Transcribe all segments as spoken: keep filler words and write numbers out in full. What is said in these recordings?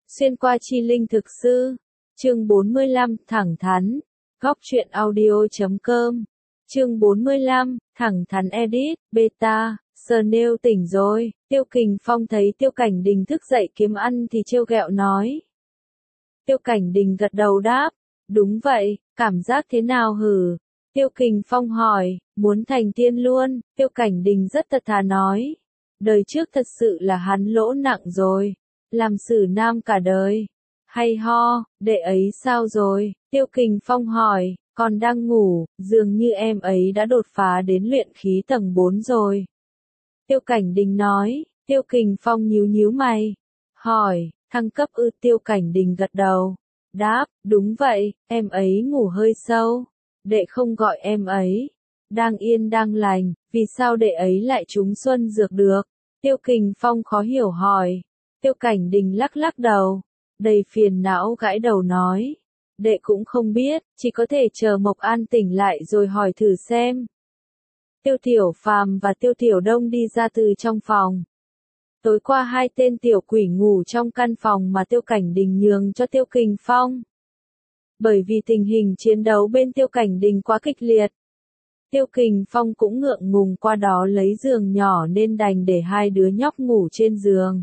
Xuyên qua chi linh thực sư. Chương bốn mươi lăm, thẳng thắn. Góc truyện audio chấm com. Chương bốn mươi lăm, thẳng thắn edit, beta. Snail tỉnh rồi. Tiêu Kình Phong thấy Tiêu Cảnh Đình thức dậy kiếm ăn thì trêu ghẹo nói. Tiêu Cảnh Đình gật đầu đáp. Đúng vậy, cảm giác thế nào hử? Tiêu Kình Phong hỏi, muốn thành tiên luôn. Tiêu Cảnh Đình rất thật thà nói. Đời trước thật sự là hắn lỗ nặng rồi. Làm sử nam cả đời. Hay ho, đệ ấy sao rồi? Tiêu Kình Phong hỏi, còn đang ngủ, dường như em ấy đã đột phá đến luyện khí tầng bốn rồi. Tiêu Cảnh Đình nói. Tiêu Kình Phong nhíu nhíu mày. Hỏi, thăng cấp ư? Tiêu Cảnh Đình gật đầu. Đáp, đúng vậy, em ấy ngủ hơi sâu. Đệ không gọi em ấy. Đang yên đang lành, vì sao đệ ấy lại trúng xuân dược được? Tiêu Kình Phong khó hiểu hỏi. Tiêu Cảnh Đình lắc lắc đầu. Đầy phiền não gãi đầu nói. Đệ cũng không biết, chỉ có thể chờ Mộc An tỉnh lại rồi hỏi thử xem. Tiêu Tiểu Phàm và Tiêu Tiểu Đông đi ra từ trong phòng. Tối qua hai tên tiểu quỷ ngủ trong căn phòng mà Tiêu Cảnh Đình nhường cho Tiêu Kình Phong. Bởi vì tình hình chiến đấu bên Tiêu Cảnh Đình quá kịch liệt. Tiêu Kình Phong cũng ngượng ngùng qua đó lấy giường nhỏ nên đành để hai đứa nhóc ngủ trên giường.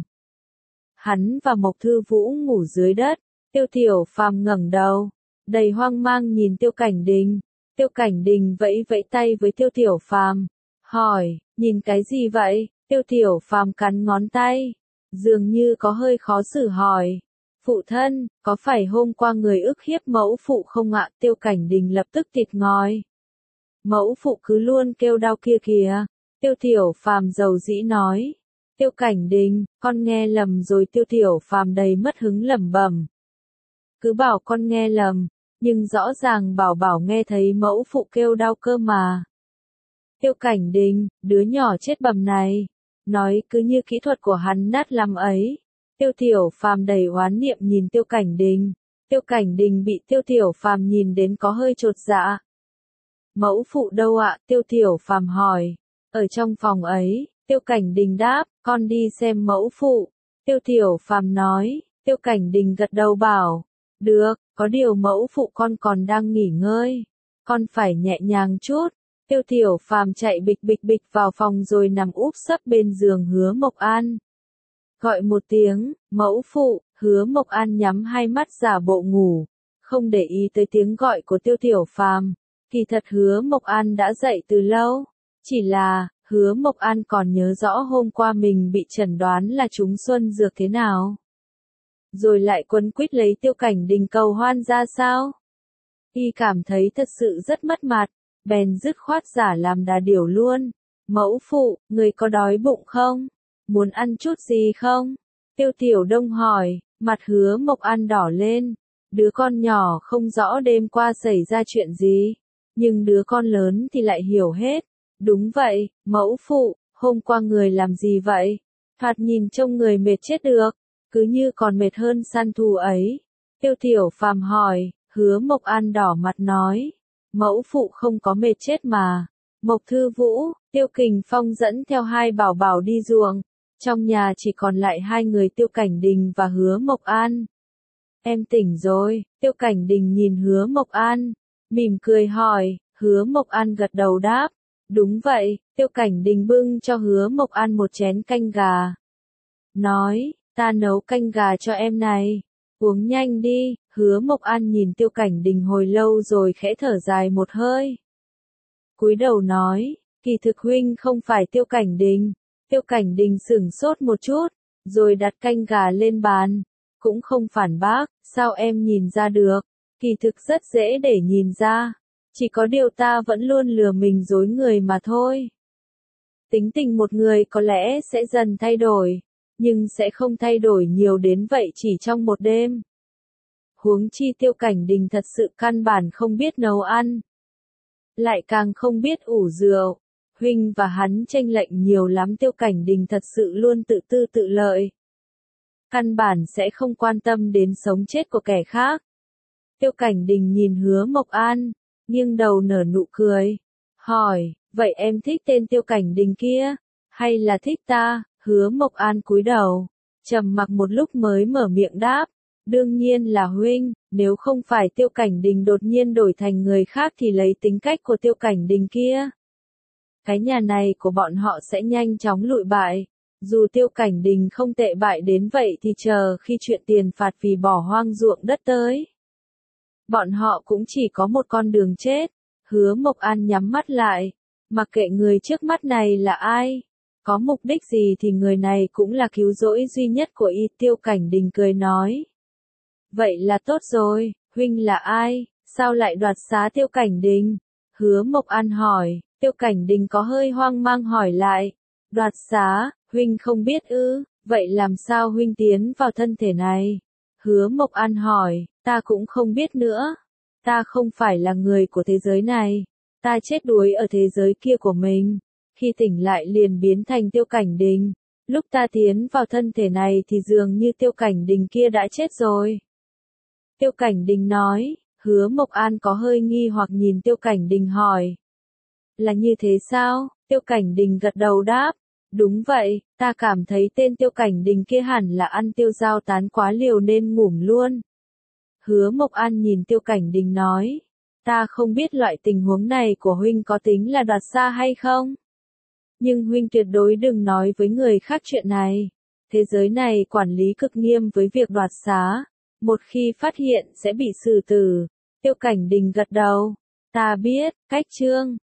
Hắn và Mộc Thư Vũ ngủ dưới đất. Tiêu Tiểu Phàm ngẩng đầu, đầy hoang mang nhìn Tiêu Cảnh Đình. Tiêu Cảnh Đình vẫy vẫy tay với Tiêu Tiểu Phàm, hỏi, nhìn cái gì vậy? Tiêu Tiểu Phàm cắn ngón tay, dường như có hơi khó xử hỏi. Phụ thân, có phải hôm qua người ức hiếp mẫu phụ không ạ? Tiêu Cảnh Đình lập tức thịt ngòi. Mẫu phụ cứ luôn kêu đau kia kìa. Tiêu Tiểu Phàm dầu dĩ nói. Tiêu Cảnh Đình, con nghe lầm rồi. Tiêu Tiểu Phàm đầy mất hứng lẩm bẩm. Cứ bảo con nghe lầm, nhưng rõ ràng bảo bảo nghe thấy mẫu phụ kêu đau cơ mà. Tiêu Cảnh Đình, đứa nhỏ chết bầm này, nói cứ như kỹ thuật của hắn nát lắm ấy. Tiêu Tiểu Phàm đầy oán niệm nhìn Tiêu Cảnh Đình. Tiêu Cảnh Đình bị Tiêu Tiểu Phàm nhìn đến có hơi chột dạ. Mẫu phụ đâu ạ? Tiêu Tiểu Phàm hỏi. Ở trong phòng ấy. Tiêu Cảnh Đình đáp, con đi xem mẫu phụ. Tiêu Tiểu Phàm nói. Tiêu Cảnh Đình gật đầu bảo. Được, có điều mẫu phụ con còn đang nghỉ ngơi. Con phải nhẹ nhàng chút. Tiêu Tiểu Phàm chạy bịch bịch bịch vào phòng rồi nằm úp sấp bên giường Hứa Mộc An. Gọi một tiếng, mẫu phụ. Hứa Mộc An nhắm hai mắt giả bộ ngủ, không để ý tới tiếng gọi của Tiêu Tiểu Phàm. Kỳ thật Hứa Mộc An đã dậy từ lâu, chỉ là, Hứa Mộc An còn nhớ rõ hôm qua mình bị chẩn đoán là trúng xuân dược thế nào. Rồi lại quấn quýt lấy Tiêu Cảnh Đình cầu hoan ra sao. Y cảm thấy thật sự rất mất mặt, bèn dứt khoát giả làm đà điểu luôn. Mẫu phụ, người có đói bụng không? Muốn ăn chút gì không? Tiêu Tiểu Đông hỏi, mặt Hứa Mộc An đỏ lên. Đứa con nhỏ không rõ đêm qua xảy ra chuyện gì, nhưng đứa con lớn thì lại hiểu hết. Đúng vậy, mẫu phụ, hôm qua người làm gì vậy? Thoạt nhìn trông người mệt chết được, cứ như còn mệt hơn săn thù ấy. Tiêu Tiểu Phàm hỏi. Hứa Mộc An đỏ mặt nói. Mẫu phụ không có mệt chết mà. Mộc Thư Vũ, Tiêu Kình Phong dẫn theo hai bảo bảo đi ruộng. Trong nhà chỉ còn lại hai người Tiêu Cảnh Đình và Hứa Mộc An. Em tỉnh rồi. Tiêu Cảnh Đình nhìn Hứa Mộc An, mỉm cười hỏi. Hứa Mộc An gật đầu đáp. Đúng vậy. Tiêu Cảnh Đình bưng cho Hứa Mộc An một chén canh gà. Nói, ta nấu canh gà cho em này. Uống nhanh đi. Hứa Mộc An nhìn Tiêu Cảnh Đình hồi lâu rồi khẽ thở dài một hơi. Cúi đầu nói, kỳ thực huynh không phải Tiêu Cảnh Đình. Tiêu Cảnh Đình sửng sốt một chút, rồi đặt canh gà lên bàn. Cũng không phản bác, sao em nhìn ra được? Kỳ thực rất dễ để nhìn ra. Chỉ có điều ta vẫn luôn lừa mình dối người mà thôi. Tính tình một người có lẽ sẽ dần thay đổi, nhưng sẽ không thay đổi nhiều đến vậy chỉ trong một đêm. Huống chi Tiêu Cảnh Đình thật sự căn bản không biết nấu ăn. Lại càng không biết ủ rượu. Huynh và hắn chênh lệch nhiều lắm. Tiêu Cảnh Đình thật sự luôn tự tư tự lợi. Căn bản sẽ không quan tâm đến sống chết của kẻ khác. Tiêu Cảnh Đình nhìn Hứa Mộc An, nghiêng đầu nở nụ cười. Hỏi, vậy em thích tên Tiêu Cảnh Đình kia? Hay là thích ta? Hứa Mộc An cúi đầu, Trầm mặc một lúc mới mở miệng đáp. Đương nhiên là huynh, nếu không phải Tiêu Cảnh Đình đột nhiên đổi thành người khác thì lấy tính cách của Tiêu Cảnh Đình kia. Cái nhà này của bọn họ sẽ nhanh chóng lụi bại. Dù Tiêu Cảnh Đình không tệ bại đến vậy thì chờ khi chuyện tiền phạt vì bỏ hoang ruộng đất tới. Bọn họ cũng chỉ có một con đường chết. Hứa Mộc An nhắm mắt lại. Mặc kệ người trước mắt này là ai. Có mục đích gì thì người này cũng là cứu rỗi duy nhất của y. Tiêu Cảnh Đình cười nói. Vậy là tốt rồi, huynh là ai, sao lại đoạt xá Tiêu Cảnh Đình? Hứa Mộc An hỏi, Tiêu Cảnh Đình có hơi hoang mang hỏi lại. Đoạt xá, huynh không biết ư, vậy làm sao huynh tiến vào thân thể này? Hứa Mộc An hỏi, ta cũng không biết nữa. Ta không phải là người của thế giới này. Ta chết đuối ở thế giới kia của mình. Khi tỉnh lại liền biến thành Tiêu Cảnh Đình. Lúc ta tiến vào thân thể này thì dường như Tiêu Cảnh Đình kia đã chết rồi. Tiêu Cảnh Đình nói, Hứa Mộc An có hơi nghi hoặc nhìn Tiêu Cảnh Đình hỏi. Là như thế sao? Tiêu Cảnh Đình gật đầu đáp. Đúng vậy, ta cảm thấy tên Tiêu Cảnh Đình kia hẳn là ăn tiêu dao tán quá liều nên ngủm luôn. Hứa Mộc An nhìn Tiêu Cảnh Đình nói. Ta không biết loại tình huống này của huynh có tính là đoạt xá hay không? Nhưng huynh tuyệt đối đừng nói với người khác chuyện này. Thế giới này quản lý cực nghiêm với việc đoạt xá. Một khi phát hiện sẽ bị xử tử. Tiêu Cảnh Đình gật đầu. Ta biết, cách chương.